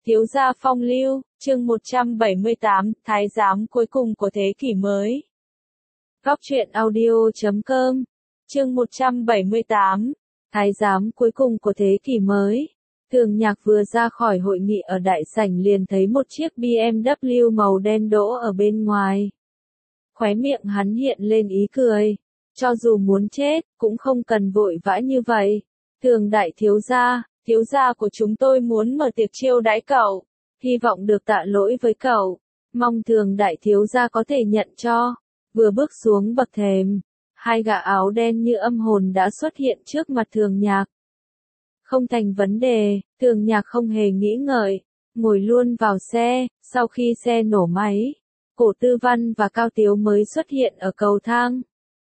Thiếu gia phong lưu, chương 178, Thái giám cuối cùng của thế kỷ mới. Góc truyện audio.com, chương 178, Thái giám cuối cùng của thế kỷ mới. Thường Nhạc vừa ra khỏi hội nghị ở đại sảnh liền thấy một chiếc BMW màu đen đỗ ở bên ngoài. Khóe miệng hắn hiện lên ý cười. Cho dù muốn chết, cũng không cần vội vã như vậy. Thường đại thiếu gia của chúng tôi muốn mở tiệc chiêu đãi cậu. Hy vọng được tạ lỗi với cậu. Mong Thường đại thiếu gia có thể nhận cho. Vừa bước xuống bậc thềm, hai gã áo đen như âm hồn đã xuất hiện trước mặt Thường Nhạc. Không thành vấn đề, Thường Nhạc không hề nghĩ ngợi, ngồi luôn vào xe. Sau khi xe nổ máy, Cổ Tư Văn và Cao Tiếu mới xuất hiện ở cầu thang.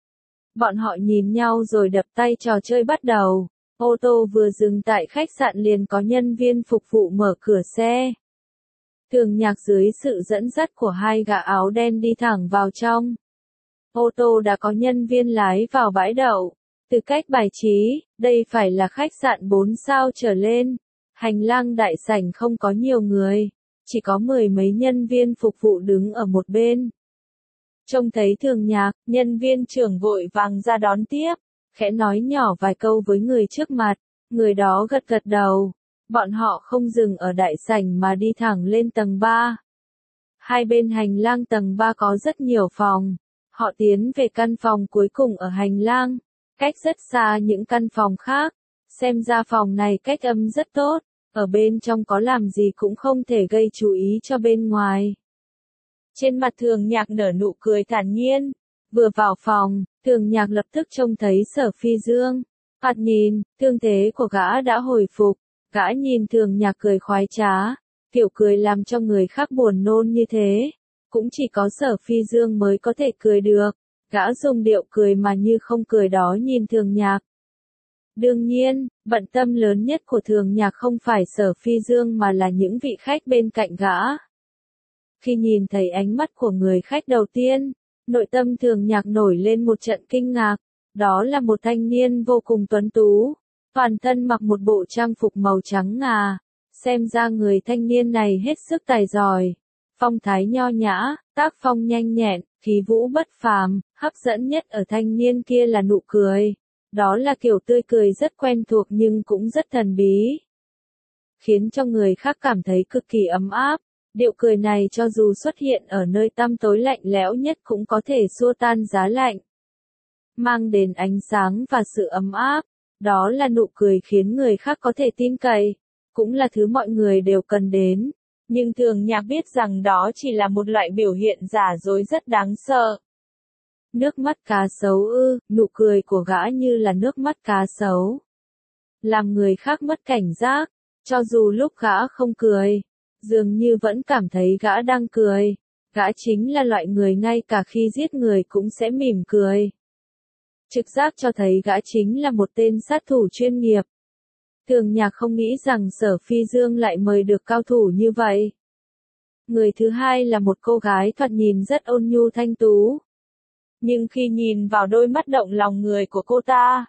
Bọn họ nhìn nhau rồi đập tay trò chơi bắt đầu. Ô tô vừa dừng tại khách sạn liền có nhân viên phục vụ mở cửa xe. Thường Nhạc dưới sự dẫn dắt của hai gã áo đen đi thẳng vào trong. Ô tô đã có nhân viên lái vào bãi đậu. Từ cách bài trí, đây phải là khách sạn 4 sao trở lên. Hành lang đại sảnh không có nhiều người, chỉ có 10 mấy nhân viên phục vụ đứng ở một bên. Trông thấy Thường Nhạc, nhân viên trưởng vội vàng ra đón tiếp, khẽ nói nhỏ vài câu với người trước mặt, người đó gật gật đầu. Bọn họ không dừng ở đại sảnh mà đi thẳng lên tầng 3. Hai bên hành lang tầng 3 có rất nhiều phòng. Họ tiến về căn phòng cuối cùng ở hành lang, cách rất xa những căn phòng khác. Xem ra phòng này cách âm rất tốt, ở bên trong có làm gì cũng không thể gây chú ý cho bên ngoài. Trên mặt Thường Nhạc nở nụ cười thản nhiên. Vừa vào phòng, Thường Nhạc lập tức trông thấy Sở Phi Dương. Thoạt nhìn, thương thế của gã đã hồi phục. Gã nhìn Thường Nhạc cười khoái trá. Kiểu cười làm cho người khác buồn nôn như thế. Cũng chỉ có Sở Phi Dương mới có thể cười được. Gã dùng điệu cười mà như không cười đó nhìn Thường Nhạc. Đương nhiên, bận tâm lớn nhất của Thường Nhạc không phải Sở Phi Dương mà là những vị khách bên cạnh gã. Khi nhìn thấy ánh mắt của người khách đầu tiên, nội tâm Thường Nhạc nổi lên một trận kinh ngạc. Đó là một thanh niên vô cùng tuấn tú, toàn thân mặc một bộ trang phục màu trắng ngà. Xem ra người thanh niên này hết sức tài giỏi. Phong thái nho nhã, tác phong nhanh nhẹn, khí vũ bất phàm. Hấp dẫn nhất ở thanh niên kia là nụ cười. Đó là kiểu tươi cười rất quen thuộc nhưng cũng rất thần bí, khiến cho người khác cảm thấy cực kỳ ấm áp. Điệu cười này cho dù xuất hiện ở nơi tăm tối lạnh lẽo nhất cũng có thể xua tan giá lạnh, mang đến ánh sáng và sự ấm áp. Đó là nụ cười khiến người khác có thể tin cậy, cũng là thứ mọi người đều cần đến. Nhưng Thường Nhạc biết rằng đó chỉ là một loại biểu hiện giả dối rất đáng sợ. Nước mắt cá sấu ư? Nụ cười của gã như là nước mắt cá sấu, làm người khác mất cảnh giác. Cho dù lúc gã không cười, dường như vẫn cảm thấy gã đang cười. Gã chính là loại người ngay cả khi giết người cũng sẽ mỉm cười. Trực giác cho thấy gã chính là một tên sát thủ chuyên nghiệp. Thường Nhạc không nghĩ rằng Sở Phi Dương lại mời được cao thủ như vậy. Người thứ hai là một cô gái thoạt nhìn rất ôn nhu thanh tú. Nhưng khi nhìn vào đôi mắt động lòng người của cô ta,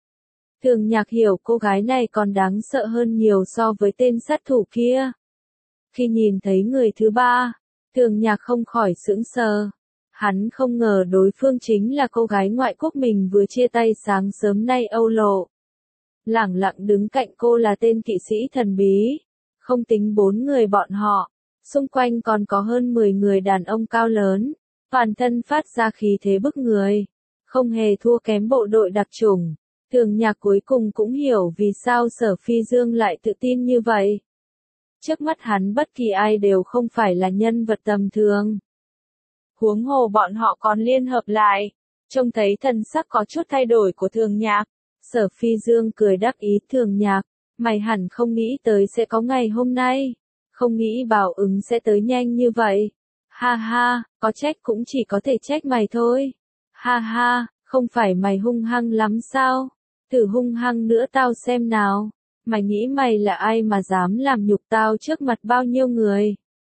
Thường Nhạc hiểu cô gái này còn đáng sợ hơn nhiều so với tên sát thủ kia. Khi nhìn thấy người thứ ba, Thường Nhạc không khỏi sững sờ. Hắn không ngờ đối phương chính là cô gái ngoại quốc mình vừa chia tay sáng sớm nay Âu Lộ. Lẳng lặng đứng cạnh cô là tên kỵ sĩ thần bí. Không tính 4 người bọn họ, xung quanh còn có hơn 10 người đàn ông cao lớn, toàn thân phát ra khí thế bức người, không hề thua kém bộ đội đặc chủng. Thường Nhạc cuối cùng cũng hiểu vì sao Sở Phi Dương lại tự tin như vậy. Trước mắt hắn bất kỳ ai đều không phải là nhân vật tầm thường. Huống hồ bọn họ còn liên hợp lại. Trông thấy thần sắc có chút thay đổi của Thường Nhạc, Sở Phi Dương cười đáp ý. Thường Nhạc, mày hẳn không nghĩ tới sẽ có ngày hôm nay. Không nghĩ báo ứng sẽ tới nhanh như vậy. Ha ha, có trách cũng chỉ có thể trách mày thôi. Ha ha, không phải mày hung hăng lắm sao? Thử hung hăng nữa tao xem nào. Mày nghĩ mày là ai mà dám làm nhục tao trước mặt bao nhiêu người?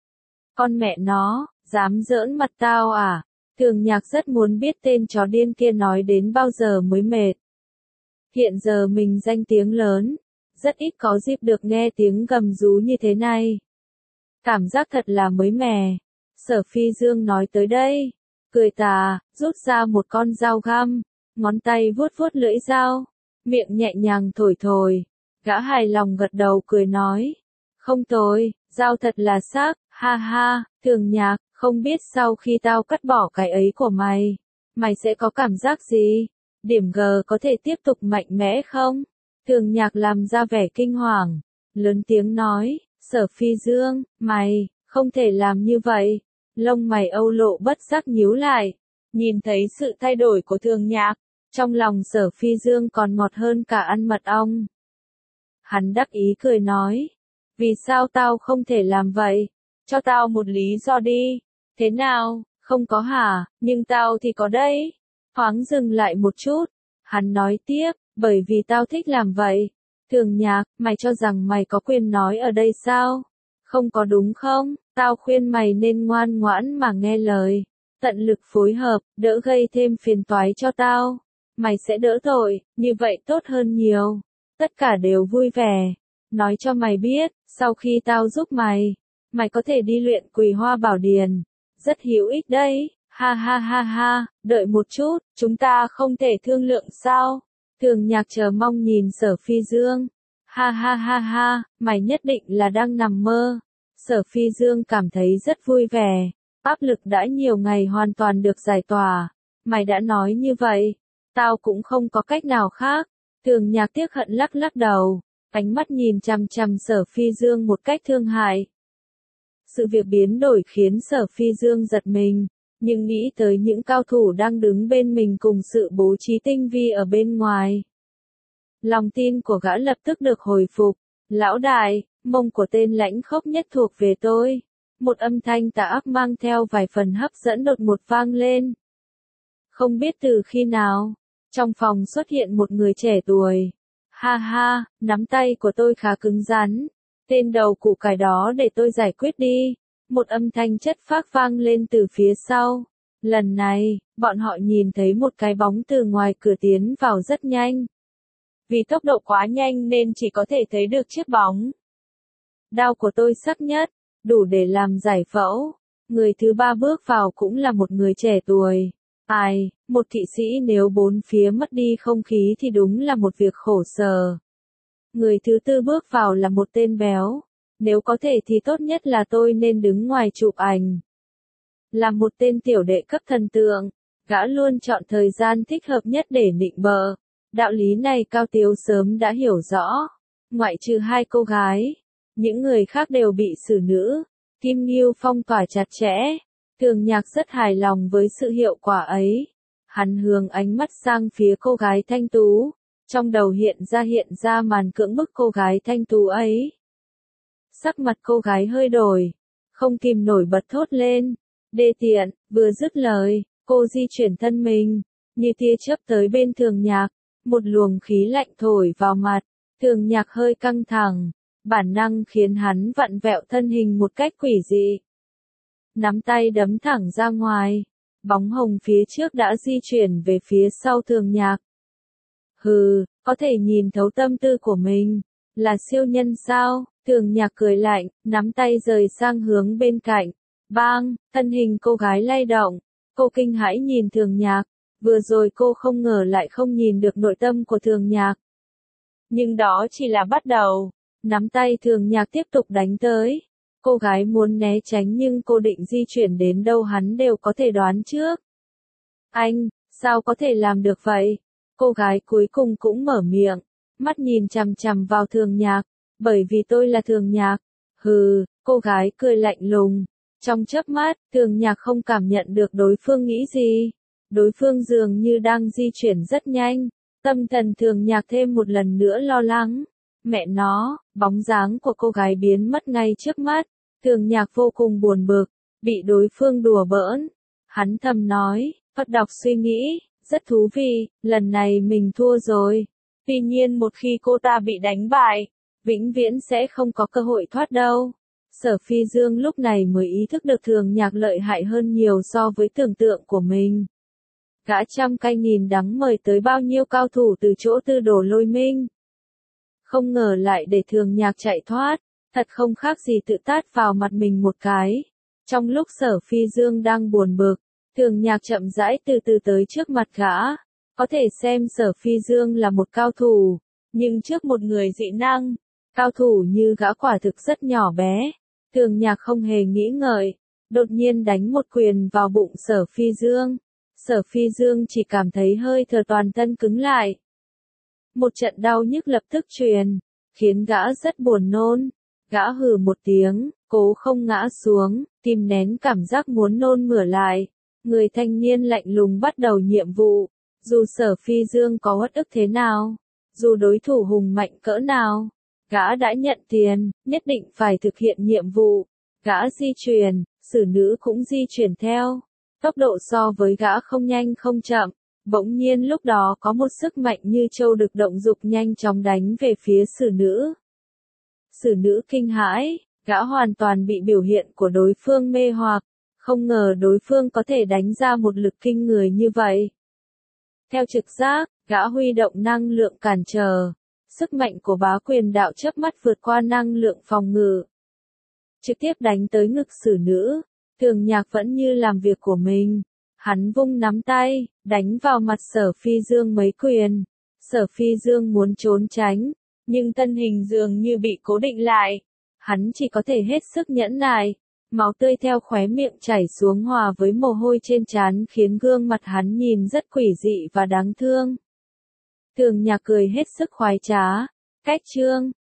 Con mẹ nó, dám giỡn mặt tao à? Thường Nhạc rất muốn biết tên chó điên kia nói đến bao giờ mới mệt. Hiện giờ mình danh tiếng lớn, rất ít có dịp được nghe tiếng gầm rú như thế này. Cảm giác thật là mới mẻ. Sở Phi Dương nói tới đây, cười tà, rút ra một con dao găm, ngón tay vuốt vuốt lưỡi dao, miệng nhẹ nhàng thổi thổi. Gã hài lòng gật đầu cười nói, không tồi, dao thật là sắc, ha ha, Thường Nhạc, không biết sau khi tao cắt bỏ cái ấy của mày, mày sẽ có cảm giác gì? Điểm G có thể tiếp tục mạnh mẽ không? Thường Nhạc làm ra vẻ kinh hoàng, lớn tiếng nói, Sở Phi Dương, mày, không thể làm như vậy. Lông mày Âu Lộ bất giác nhíu lại, nhìn thấy sự thay đổi của Thường Nhạc, trong lòng Sở Phi Dương còn ngọt hơn cả ăn mật ong. Hắn đắc ý cười nói, vì sao tao không thể làm vậy? Cho tao một lý do đi. Thế nào, không có hả, nhưng tao thì có đấy. Thoáng dừng lại một chút, hắn nói tiếp, bởi vì tao thích làm vậy. Thường Nhạc, mày cho rằng mày có quyền nói ở đây sao? Không có đúng không? Tao khuyên mày nên ngoan ngoãn mà nghe lời. Tận lực phối hợp, đỡ gây thêm phiền toái cho tao. Mày sẽ đỡ tội, như vậy tốt hơn nhiều. Tất cả đều vui vẻ. Nói cho mày biết, sau khi tao giúp mày, mày có thể đi luyện Quỳ Hoa Bảo Điền. Rất hữu ích đấy. Ha ha ha ha, đợi một chút, chúng ta không thể thương lượng sao? Thường Nhạc chờ mong nhìn Sở Phi Dương. Ha ha ha ha, mày nhất định là đang nằm mơ. Sở Phi Dương cảm thấy rất vui vẻ. Áp lực đã nhiều ngày hoàn toàn được giải tỏa. Mày đã nói như vậy, tao cũng không có cách nào khác. Thường Nhạc tiếc hận lắc lắc đầu, ánh mắt nhìn chằm chằm Sở Phi Dương một cách thương hại. Sự việc biến đổi khiến Sở Phi Dương giật mình, nhưng nghĩ tới những cao thủ đang đứng bên mình cùng sự bố trí tinh vi ở bên ngoài. Lòng tin của gã lập tức được hồi phục. Lão đại, mông của tên lãnh khốc nhất thuộc về tôi. Một âm thanh tà ác mang theo vài phần hấp dẫn đột ngột vang lên. Không biết từ khi nào, trong phòng xuất hiện một người trẻ tuổi. Ha ha, nắm tay của tôi khá cứng rắn. Tên đầu củ cải đó để tôi giải quyết đi. Một âm thanh chất phác vang lên từ phía sau. Lần này, bọn họ nhìn thấy một cái bóng từ ngoài cửa tiến vào rất nhanh. Vì tốc độ quá nhanh nên chỉ có thể thấy được chiếc bóng. Đao của tôi sắc nhất, đủ để làm giải phẫu. Người thứ ba bước vào cũng là một người trẻ tuổi. Ai, một kỵ sĩ nếu bốn phía mất đi không khí thì đúng là một việc khổ sở. Người thứ tư bước vào là một tên béo. Nếu có thể thì tốt nhất là tôi nên đứng ngoài chụp ảnh. Là một tên tiểu đệ cấp thần tượng, gã luôn chọn thời gian thích hợp nhất để nịnh bợ. Đạo lý này Cao Tiếu sớm đã hiểu rõ. Ngoại trừ hai cô gái, những người khác đều bị xử nữ. Kim Ngưu phong tỏa chặt chẽ. Thường Nhạc rất hài lòng với sự hiệu quả ấy. Hắn hướng ánh mắt sang phía cô gái thanh tú. Trong đầu hiện ra màn cưỡng bức cô gái thanh tú ấy. Sắc mặt cô gái hơi đổi, không kìm nổi bật thốt lên. Đê tiện, vừa dứt lời, cô di chuyển thân mình, như tia chớp tới bên Thường Nhạc. Một luồng khí lạnh thổi vào mặt, Thường Nhạc hơi căng thẳng, bản năng khiến hắn vặn vẹo thân hình một cách quỷ dị. Nắm tay đấm thẳng ra ngoài, bóng hồng phía trước đã di chuyển về phía sau Thường Nhạc. Hừ, có thể nhìn thấu tâm tư của mình, là siêu nhân sao? Thường Nhạc cười lạnh, nắm tay rời sang hướng bên cạnh. Bang, thân hình cô gái lay động, cô kinh hãi nhìn Thường Nhạc. Vừa rồi cô không ngờ lại không nhìn được nội tâm của Thường Nhạc. Nhưng đó chỉ là bắt đầu. Nắm tay Thường Nhạc tiếp tục đánh tới. Cô gái muốn né tránh nhưng cô định di chuyển đến đâu hắn đều có thể đoán trước. Anh, sao có thể làm được vậy? Cô gái cuối cùng cũng mở miệng, mắt nhìn chằm chằm vào Thường Nhạc. Bởi vì tôi là Thường Nhạc. Hừ, cô gái cười lạnh lùng. Trong chớp mắt, Thường Nhạc không cảm nhận được đối phương nghĩ gì. Đối phương dường như đang di chuyển rất nhanh. Tâm thần Thường Nhạc thêm một lần nữa lo lắng. Mẹ nó, bóng dáng của cô gái biến mất ngay trước mắt. Thường Nhạc vô cùng buồn bực, bị đối phương đùa bỡn. Hắn thầm nói, Phật đọc suy nghĩ, rất thú vị, lần này mình thua rồi. Tuy nhiên một khi cô ta bị đánh bại, vĩnh viễn sẽ không có cơ hội thoát đâu. Sở Phi Dương lúc này mới ý thức được Thường Nhạc lợi hại hơn nhiều so với tưởng tượng của mình. Gã trăm cay nghìn đắng mời tới bao nhiêu cao thủ từ chỗ Tư Đồ Lôi Minh. Không ngờ lại để Thường Nhạc chạy thoát. Thật không khác gì tự tát vào mặt mình một cái. Trong lúc Sở Phi Dương đang buồn bực, Thường Nhạc chậm rãi từ từ tới trước mặt gã. Có thể xem Sở Phi Dương là một cao thủ, nhưng trước một người dị năng, cao thủ như gã quả thực rất nhỏ bé. Thường Nhạc không hề nghĩ ngợi, đột nhiên đánh một quyền vào bụng Sở Phi Dương. Sở Phi Dương chỉ cảm thấy hơi thở toàn thân cứng lại. Một trận đau nhức lập tức truyền, khiến gã rất buồn nôn. Gã hừ một tiếng, cố không ngã xuống, kìm nén cảm giác muốn nôn mửa lại. Người thanh niên lạnh lùng bắt đầu nhiệm vụ. Dù Sở Phi Dương có uất ức thế nào, dù đối thủ hùng mạnh cỡ nào, gã đã nhận tiền, nhất định phải thực hiện nhiệm vụ. Gã di chuyển, xử nữ cũng di chuyển theo. Tốc độ so với gã không nhanh không chậm. Bỗng nhiên lúc đó có một sức mạnh như châu đực động dục nhanh chóng đánh về phía xử nữ. Xử nữ kinh hãi, gã hoàn toàn bị biểu hiện của đối phương mê hoặc. Không ngờ đối phương có thể đánh ra một lực kinh người như vậy. Theo trực giác, gã huy động năng lượng cản trở. Sức mạnh của bá quyền đạo chớp mắt vượt qua năng lượng phòng ngự. Trực tiếp đánh tới ngực xử nữ. Thường Nhạc vẫn như làm việc của mình. Hắn vung nắm tay, đánh vào mặt Sở Phi Dương mấy quyền. Sở Phi Dương muốn trốn tránh, nhưng thân hình dường như bị cố định lại. Hắn chỉ có thể hết sức nhẫn nại. Máu tươi theo khóe miệng chảy xuống hòa với mồ hôi trên trán khiến gương mặt hắn nhìn rất quỷ dị và đáng thương. Thường Nhạc cười hết sức khoái trá. Cách chương